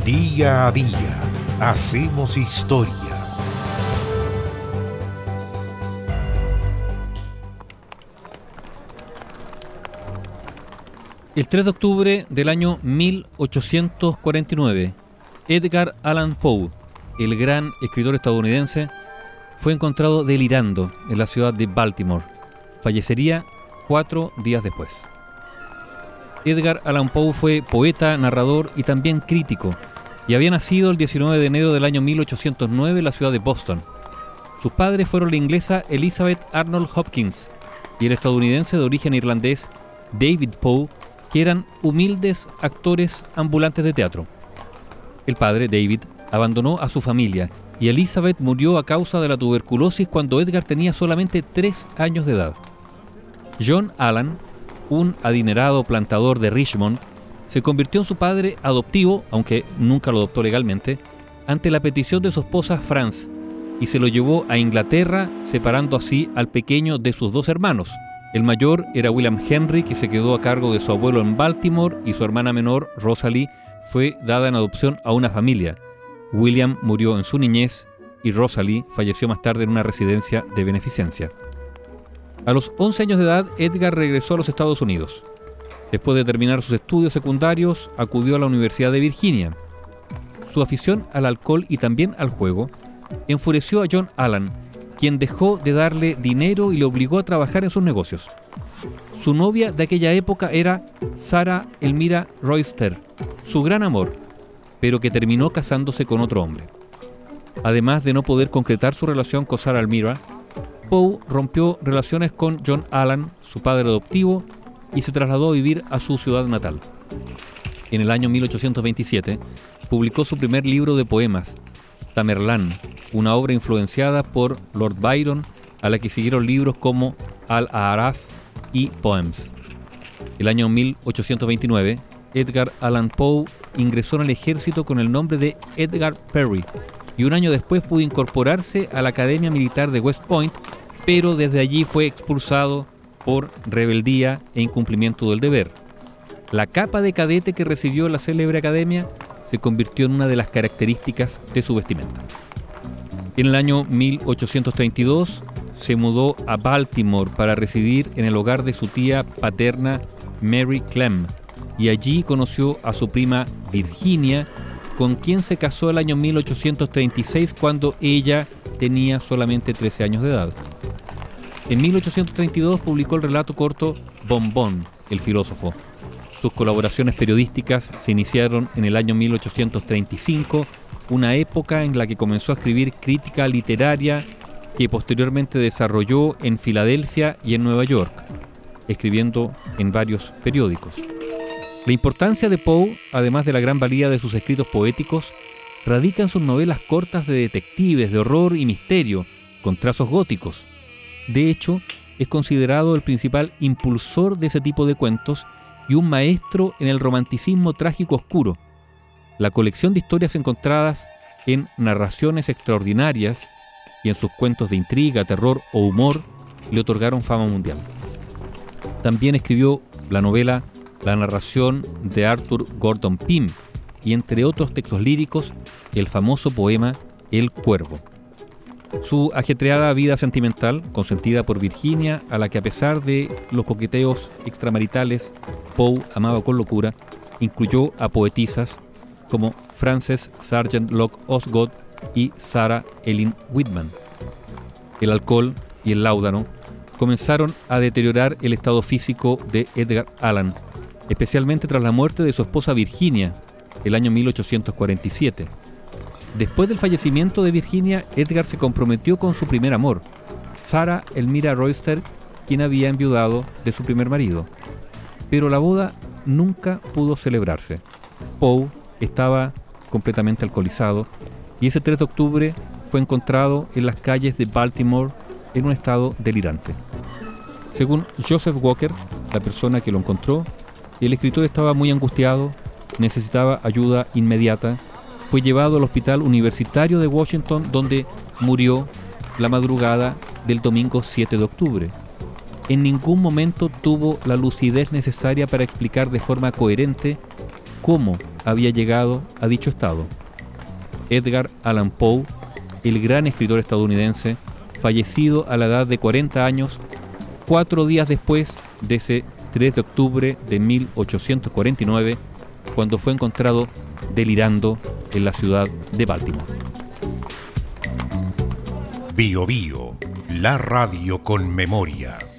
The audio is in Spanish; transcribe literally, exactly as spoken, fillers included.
Día a día hacemos historia. El tres de octubre del año mil ochocientos cuarenta y nueve, Edgar Allan Poe, el gran escritor estadounidense, fue encontrado delirando en la ciudad de Baltimore. Fallecería cuatro días después. Edgar Allan Poe fue poeta, narrador y también crítico, y había nacido el diecinueve de enero del año mil ochocientos nueve en la ciudad de Boston. Sus padres fueron la inglesa Elizabeth Arnold Hopkins y el estadounidense de origen irlandés David Poe, que eran humildes actores ambulantes de teatro. El padre, David, abandonó a su familia y Elizabeth murió a causa de la tuberculosis cuando Edgar tenía solamente tres años de edad. John Allan, un adinerado plantador de Richmond, se convirtió en su padre adoptivo, aunque nunca lo adoptó legalmente, ante la petición de su esposa Frances, y se lo llevó a Inglaterra, separando así al pequeño de sus dos hermanos. El mayor era William Henry, que se quedó a cargo de su abuelo en Baltimore, y su hermana menor, Rosalie, fue dada en adopción a una familia. William murió en su niñez y Rosalie falleció más tarde en una residencia de beneficencia. A los once años de edad, Edgar regresó a los Estados Unidos. Después de terminar sus estudios secundarios, acudió a la Universidad de Virginia. Su afición al alcohol y también al juego enfureció a John Allan, quien dejó de darle dinero y le obligó a trabajar en sus negocios. Su novia de aquella época era Sarah Elmira Royster, su gran amor, pero que terminó casándose con otro hombre. Además de no poder concretar su relación con Sarah Elmira, Poe rompió relaciones con John Allan, su padre adoptivo, y se trasladó a vivir a su ciudad natal. En el año mil ochocientos veintisiete, publicó su primer libro de poemas, Tamerlán, una obra influenciada por Lord Byron, a la que siguieron libros como Al-A'raf y Poems. El año mil ochocientos veintinueve, Edgar Allan Poe ingresó en el ejército con el nombre de Edgar Perry, y un año después pudo incorporarse a la Academia Militar de West Point, pero desde allí fue expulsado por rebeldía e incumplimiento del deber. La capa de cadete que recibió la célebre academia se convirtió en una de las características de su vestimenta. En el año mil ochocientos treinta y dos se mudó a Baltimore para residir en el hogar de su tía paterna Mary Clem, y allí conoció a su prima Virginia, con quien se casó el año mil ochocientos treinta y seis cuando ella tenía solamente trece años de edad. En mil ochocientos treinta y dos publicó el relato corto Bon Bon, el filósofo. Sus colaboraciones periodísticas se iniciaron en el año mil ochocientos treinta y cinco, una época en la que comenzó a escribir crítica literaria que posteriormente desarrolló en Filadelfia y en Nueva York, escribiendo en varios periódicos. La importancia de Poe, además de la gran valía de sus escritos poéticos, radica en sus novelas cortas de detectives, de horror y misterio, con trazos góticos. De hecho, es considerado el principal impulsor de ese tipo de cuentos y un maestro en el romanticismo trágico oscuro. La colección de historias encontradas en narraciones extraordinarias y en sus cuentos de intriga, terror o humor le otorgaron fama mundial. También escribió la novela La narración de Arthur Gordon Pym y, entre otros textos líricos, el famoso poema El Cuervo. Su ajetreada vida sentimental, consentida por Virginia, a la que a pesar de los coqueteos extramaritales Poe amaba con locura, incluyó a poetisas como Frances Sargent Lock Osgood y Sarah Ellen Whitman. El alcohol y el láudano comenzaron a deteriorar el estado físico de Edgar Allan, especialmente tras la muerte de su esposa Virginia, el año mil ochocientos cuarenta y siete. Después del fallecimiento de Virginia, Edgar se comprometió con su primer amor, Sarah Elmira Royster, quien había enviudado de su primer marido. Pero la boda nunca pudo celebrarse. Poe estaba completamente alcoholizado y ese tres de octubre fue encontrado en las calles de Baltimore en un estado delirante. Según Joseph Walker, la persona que lo encontró, el escritor estaba muy angustiado, necesitaba ayuda inmediata. Fue llevado al Hospital Universitario de Washington, donde murió la madrugada del domingo siete de octubre. En ningún momento tuvo la lucidez necesaria para explicar de forma coherente cómo había llegado a dicho estado. Edgar Allan Poe, el gran escritor estadounidense, fallecido a la edad de cuarenta años, cuatro días después de ese tres de octubre de mil ochocientos cuarenta y nueve, cuando fue encontrado delirando en la ciudad de Baltimore. Bio Bio, la radio con memoria.